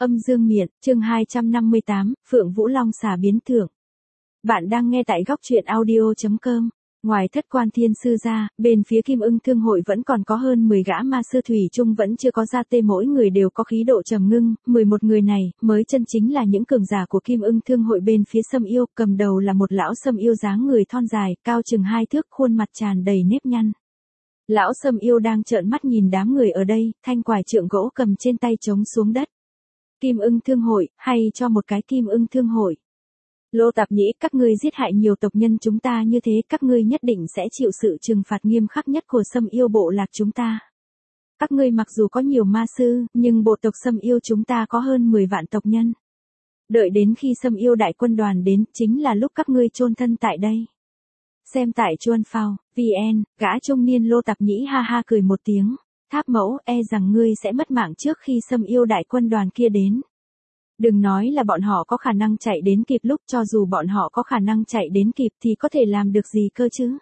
Âm dương miện, chương 258, Phượng Vũ Long xà biến thưởng. Bạn đang nghe tại góc truyện audio.com. Ngoài Thất Quan Thiên Sư ra, bên phía Kim Ưng Thương hội vẫn còn có hơn 10 gã ma sư thủy chung vẫn chưa có ra tê, mỗi người đều có khí độ trầm ngưng, 11 người này mới chân chính là những cường giả của Kim Ưng Thương hội. Bên phía Sâm Yêu, cầm đầu là một lão Sâm Yêu dáng người thon dài, cao chừng 2 thước, khuôn mặt tràn đầy nếp nhăn. Lão Sâm Yêu đang trợn mắt nhìn đám người ở đây, thanh quải trượng gỗ cầm trên tay trống xuống đất. Kim Ưng Thương hội, hay cho một cái Kim Ưng Thương hội. Lô Tạp Nhĩ, các ngươi giết hại nhiều tộc nhân chúng ta như thế, các ngươi nhất định sẽ chịu sự trừng phạt nghiêm khắc nhất của Sâm Yêu bộ lạc chúng ta. Các ngươi mặc dù có nhiều ma sư, nhưng bộ tộc Sâm Yêu chúng ta có hơn 10 vạn tộc nhân. Đợi đến khi Sâm Yêu đại quân đoàn đến, chính là lúc các ngươi chôn thân tại đây. Xem tại Chuan Phao, VN, gã trung niên Lô Tạp Nhĩ ha ha cười một tiếng. Tháp Mẫu, e rằng ngươi sẽ mất mạng trước khi Sâm Yêu đại quân đoàn kia đến. Đừng nói là bọn họ có khả năng chạy đến kịp, lúc cho dù bọn họ có khả năng chạy đến kịp thì có thể làm được gì cơ chứ?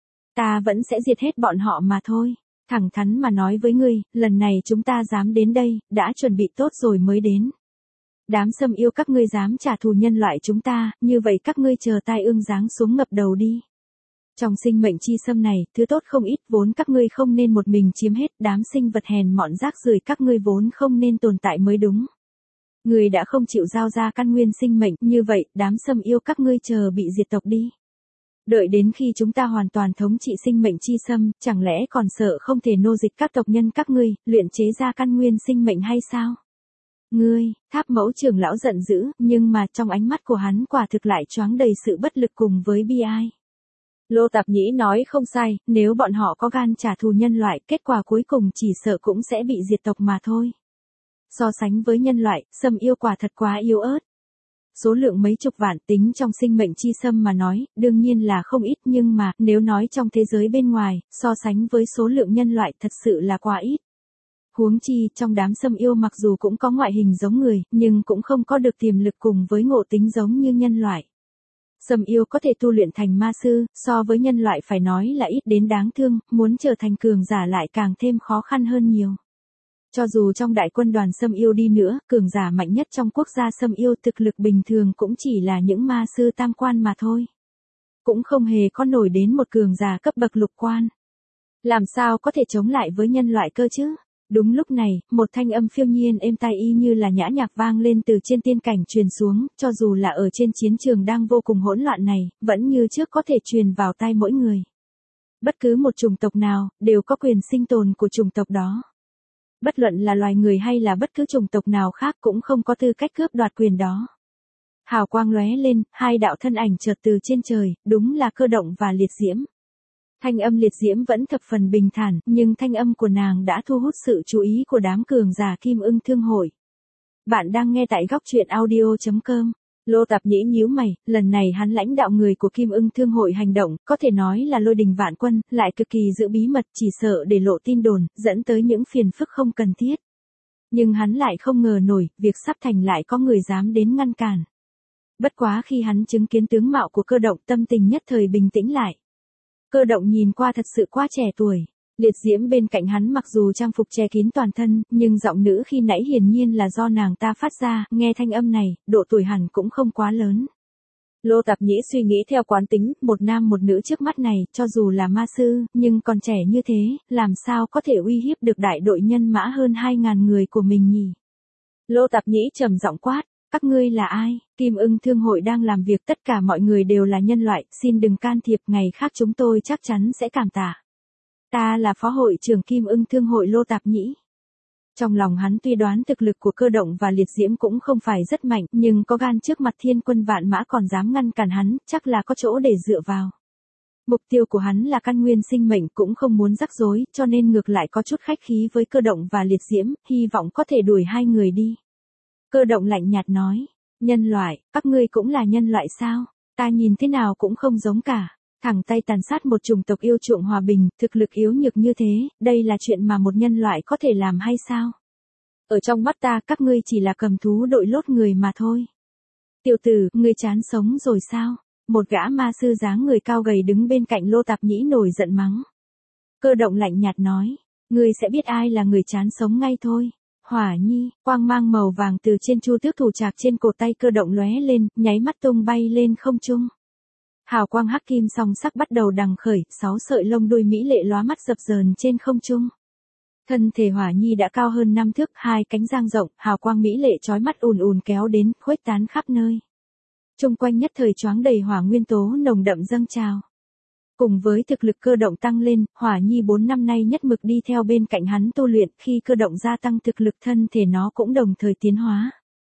Ta vẫn sẽ diệt hết bọn họ mà thôi. Thẳng thắn mà nói với ngươi, lần này chúng ta dám đến đây, đã chuẩn bị tốt rồi mới đến. Đám Sâm Yêu các ngươi dám trả thù nhân loại chúng ta, như vậy các ngươi chờ tai ương giáng xuống ngập đầu đi. Trong sinh mệnh chi sâm này, thứ tốt không ít, vốn các ngươi không nên một mình chiếm hết, đám sinh vật hèn mọn rác rưởi các ngươi vốn không nên tồn tại mới đúng. Ngươi đã không chịu giao ra căn nguyên sinh mệnh, như vậy, đám Sâm Yêu các ngươi chờ bị diệt tộc đi. Đợi đến khi chúng ta hoàn toàn thống trị sinh mệnh chi sâm, chẳng lẽ còn sợ không thể nô dịch các tộc nhân các ngươi, luyện chế ra căn nguyên sinh mệnh hay sao? Ngươi, Tháp Mẫu trưởng lão giận dữ, nhưng mà trong ánh mắt của hắn quả thực lại choáng đầy sự bất lực cùng với bi ai. Lô Tạp Nhĩ nói không sai, nếu bọn họ có gan trả thù nhân loại, kết quả cuối cùng chỉ sợ cũng sẽ bị diệt tộc mà thôi. So sánh với nhân loại, Sâm Yêu quả thật quá yếu ớt. Số lượng mấy chục vạn, tính trong sinh mệnh chi sâm mà nói, đương nhiên là không ít, nhưng mà, nếu nói trong thế giới bên ngoài, so sánh với số lượng nhân loại thật sự là quá ít. Huống chi, trong đám Sâm Yêu mặc dù cũng có ngoại hình giống người, nhưng cũng không có được tiềm lực cùng với ngộ tính giống như nhân loại. Sâm Yêu có thể tu luyện thành ma sư, so với nhân loại phải nói là ít đến đáng thương, muốn trở thành cường giả lại càng thêm khó khăn hơn nhiều. Cho dù trong đại quân đoàn Sâm Yêu đi nữa, cường giả mạnh nhất trong quốc gia Sâm Yêu thực lực bình thường cũng chỉ là những ma sư tam quan mà thôi. Cũng không hề có nổi đến một cường giả cấp bậc lục quan. Làm sao có thể chống lại với nhân loại cơ chứ? Đúng lúc này, một thanh âm phiêu nhiên êm tai y như là nhã nhạc vang lên từ trên tiên cảnh truyền xuống, cho dù là ở trên chiến trường đang vô cùng hỗn loạn này, vẫn như trước có thể truyền vào tai mỗi người. Bất cứ một chủng tộc nào, đều có quyền sinh tồn của chủng tộc đó. Bất luận là loài người hay là bất cứ chủng tộc nào khác cũng không có tư cách cướp đoạt quyền đó. Hào quang lóe lên, hai đạo thân ảnh chợt từ trên trời, đúng là Cơ Động và Liệt Diễm. Thanh âm Liệt Diễm vẫn thập phần bình thản, nhưng thanh âm của nàng đã thu hút sự chú ý của đám cường giả Kim Ưng Thương hội. Bạn đang nghe tại góc truyện audio.com. Lô Tạp Nhĩ nhíu mày, lần này hắn lãnh đạo người của Kim Ưng Thương hội hành động, có thể nói là lôi đình vạn quân, lại cực kỳ giữ bí mật, chỉ sợ để lộ tin đồn, dẫn tới những phiền phức không cần thiết. Nhưng hắn lại không ngờ nổi, việc sắp thành lại có người dám đến ngăn cản. Bất quá khi hắn chứng kiến tướng mạo của Cơ Động, tâm tình nhất thời bình tĩnh lại. Cơ Động nhìn qua thật sự quá trẻ tuổi. Liệt Diễm bên cạnh hắn mặc dù trang phục che kín toàn thân, nhưng giọng nữ khi nãy hiển nhiên là do nàng ta phát ra, nghe thanh âm này, độ tuổi hẳn cũng không quá lớn. Lô Tạp Nhĩ suy nghĩ theo quán tính, một nam một nữ trước mắt này, cho dù là ma sư, nhưng còn trẻ như thế, làm sao có thể uy hiếp được đại đội nhân mã hơn 2.000 người của mình nhỉ? Lô Tạp Nhĩ trầm giọng quát. Các ngươi là ai? Kim Ưng Thương hội đang làm việc, tất cả mọi người đều là nhân loại, xin đừng can thiệp, ngày khác chúng tôi chắc chắn sẽ cảm tạ. Ta là phó hội trưởng Kim Ưng Thương hội Lô Tạp Nhĩ. Trong lòng hắn tuy đoán thực lực của Cơ Động và Liệt Diễm cũng không phải rất mạnh, nhưng có gan trước mặt thiên quân vạn mã còn dám ngăn cản hắn, chắc là có chỗ để dựa vào. Mục tiêu của hắn là căn nguyên sinh mệnh, cũng không muốn rắc rối, cho nên ngược lại có chút khách khí với Cơ Động và Liệt Diễm, hy vọng có thể đuổi hai người đi. Cơ Động lạnh nhạt nói, nhân loại, các ngươi cũng là nhân loại sao? Ta nhìn thế nào cũng không giống cả. Thẳng tay tàn sát một chủng tộc yêu chuộng hòa bình, thực lực yếu nhược như thế, đây là chuyện mà một nhân loại có thể làm hay sao? Ở trong mắt ta, các ngươi chỉ là cầm thú đội lốt người mà thôi. Tiểu tử, ngươi chán sống rồi sao? Một gã ma sư dáng người cao gầy đứng bên cạnh Lô Tạp Nhĩ nổi giận mắng. Cơ Động lạnh nhạt nói, ngươi sẽ biết ai là người chán sống ngay thôi. Hỏa nhi, quang mang màu vàng từ trên chu tước thủ trạc trên cổ tay cơ động lóe lên, nháy mắt tung bay lên không trung. Hào quang hắc kim song sắc bắt đầu đằng khởi, 6 sợi lông đuôi mỹ lệ lóa mắt dập dờn trên không trung. Thân thể Hỏa nhi đã cao hơn 5 thước, hai cánh dang rộng, hào quang mỹ lệ chói mắt ùn ùn kéo đến, khuếch tán khắp nơi. Chung quanh nhất thời choáng đầy hỏa nguyên tố nồng đậm dâng trào. Cùng với thực lực cơ động tăng lên, Hỏa nhi 4 năm nay nhất mực đi theo bên cạnh hắn tu luyện, khi cơ động gia tăng thực lực thân thể nó cũng đồng thời tiến hóa.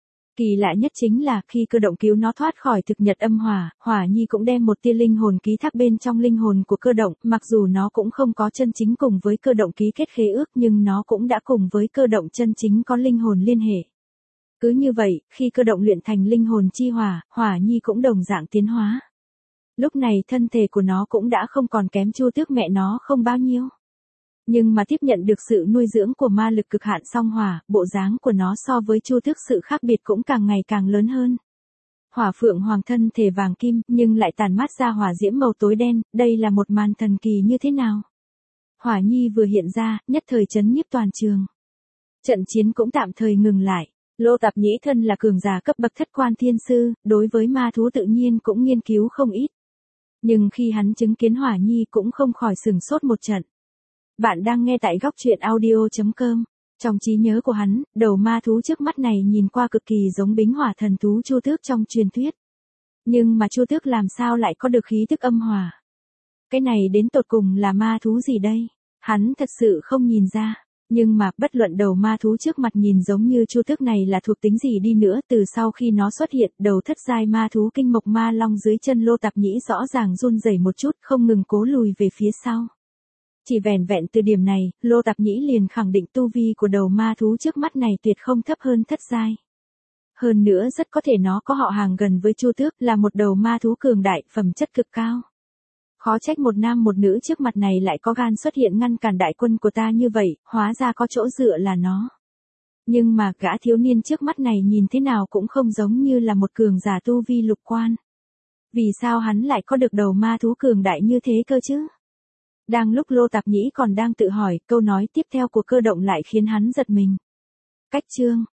Kỳ lạ nhất chính là khi cơ động cứu nó thoát khỏi thực nhật âm hỏa, Hỏa nhi cũng đem một tia linh hồn ký thác bên trong linh hồn của cơ động, mặc dù nó cũng không có chân chính cùng với cơ động ký kết khế ước nhưng nó cũng đã cùng với cơ động chân chính có linh hồn liên hệ. Cứ như vậy, khi cơ động luyện thành linh hồn chi hỏa, Hỏa nhi cũng đồng dạng tiến hóa. Lúc này thân thể của nó cũng đã không còn kém Chu Tước mẹ nó không bao nhiêu. Nhưng mà tiếp nhận được sự nuôi dưỡng của ma lực cực hạn song hỏa, bộ dáng của nó so với Chu Tước sự khác biệt cũng càng ngày càng lớn hơn. Hỏa phượng hoàng thân thể vàng kim, nhưng lại tàn mát ra hỏa diễm màu tối đen, đây là một màn thần kỳ như thế nào? Hỏa nhi vừa hiện ra, nhất thời chấn nhiếp toàn trường. Trận chiến cũng tạm thời ngừng lại. Lô Tạp Nhĩ thân là cường giả cấp bậc thất quan thiên sư, đối với ma thú tự nhiên cũng nghiên cứu không ít. Nhưng khi hắn chứng kiến Hỏa nhi cũng không khỏi sửng sốt một trận. Bạn đang nghe tại góc truyện audio.com. Trong trí nhớ của hắn, đầu ma thú trước mắt này nhìn qua cực kỳ giống bính hỏa thần thú Chu Tước trong truyền thuyết. Nhưng mà Chu Tước làm sao lại có được khí tức âm hỏa? Cái này đến tột cùng là ma thú gì đây? Hắn thật sự không nhìn ra. Nhưng mà bất luận đầu ma thú trước mặt nhìn giống như Chu Tước này là thuộc tính gì đi nữa, từ sau khi nó xuất hiện, đầu thất giai ma thú kinh mộc ma long dưới chân Lô Tạp Nhĩ rõ ràng run rẩy một chút, không ngừng cố lùi về phía sau. Chỉ vẻn vẹn từ điểm này, Lô Tạp Nhĩ liền khẳng định tu vi của đầu ma thú trước mắt này tuyệt không thấp hơn thất giai. Hơn nữa rất có thể nó có họ hàng gần với Chu Tước, là một đầu ma thú cường đại, phẩm chất cực cao. Khó trách một nam một nữ trước mặt này lại có gan xuất hiện ngăn cản đại quân của ta như vậy, hóa ra có chỗ dựa là nó. Nhưng mà gã thiếu niên trước mắt này nhìn thế nào cũng không giống như là một cường giả tu vi lục quan. Vì sao hắn lại có được đầu ma thú cường đại như thế cơ chứ? Đang lúc Lô Tạp Nhĩ còn đang tự hỏi, câu nói tiếp theo của cơ động lại khiến hắn giật mình. Cách chương